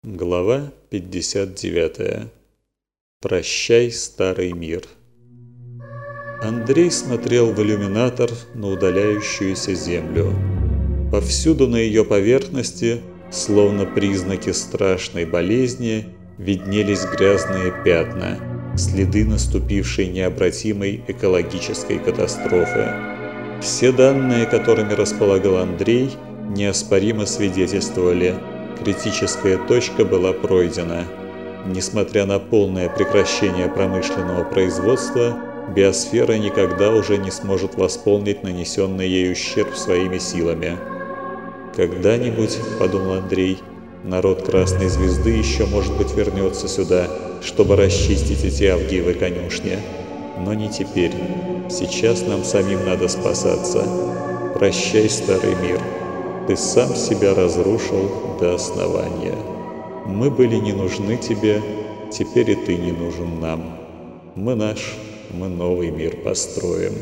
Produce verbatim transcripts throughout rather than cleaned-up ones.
Глава пятьдесят девятая. Прощай, старый мир. Андрей смотрел в иллюминатор на удаляющуюся землю. Повсюду на ее поверхности, словно признаки страшной болезни, виднелись грязные пятна, следы наступившей необратимой экологической катастрофы. Все данные, которыми располагал Андрей, неоспоримо свидетельствовали: критическая точка была пройдена. Несмотря на полное прекращение промышленного производства, биосфера никогда уже не сможет восполнить нанесенный ей ущерб своими силами. «Когда-нибудь, — подумал Андрей, — народ Красной Звезды еще, может быть, вернется сюда, чтобы расчистить эти авгиевы конюшни. Но не теперь. Сейчас нам самим надо спасаться. Прощай, старый мир. Ты сам себя разрушил до основания. Мы были не нужны тебе, теперь и ты не нужен нам. Мы наш, мы новый мир построим».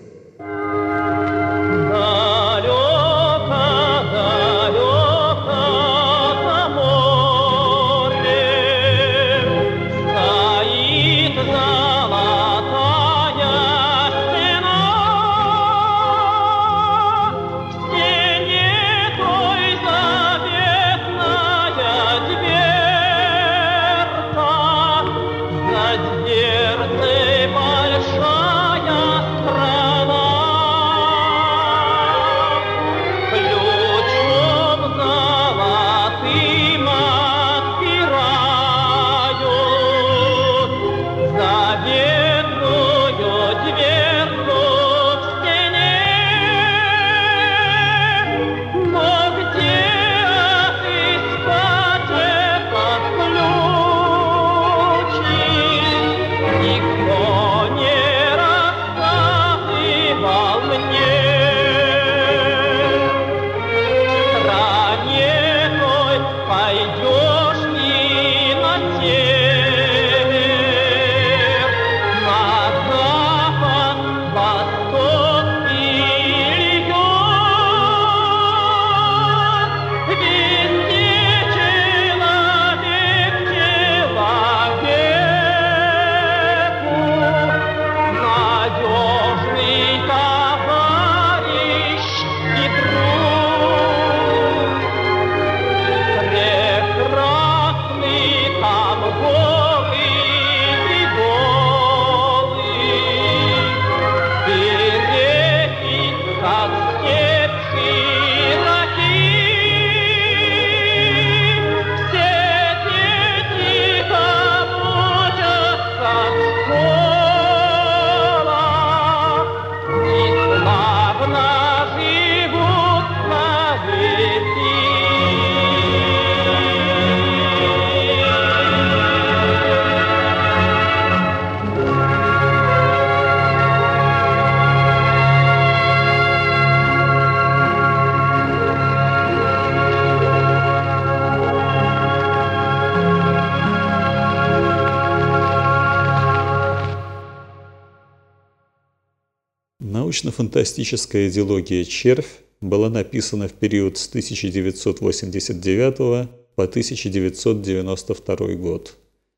Научно-фантастическая дилогия «Червь» была написана в период с тысяча девятьсот восемьдесят девятого по тысяча девятьсот девяносто второй год.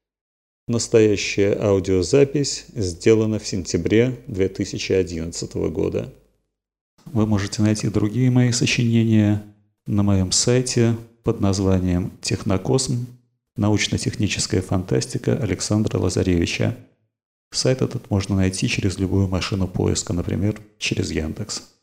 Настоящая аудиозапись сделана в сентябре две тысячи одиннадцатого года. Вы можете найти другие мои сочинения на моем сайте под названием «Технокосм. Научно-техническая фантастика» Александра Лазаревича. Сайт этот можно найти через любую машину поиска, например, через Яндекс.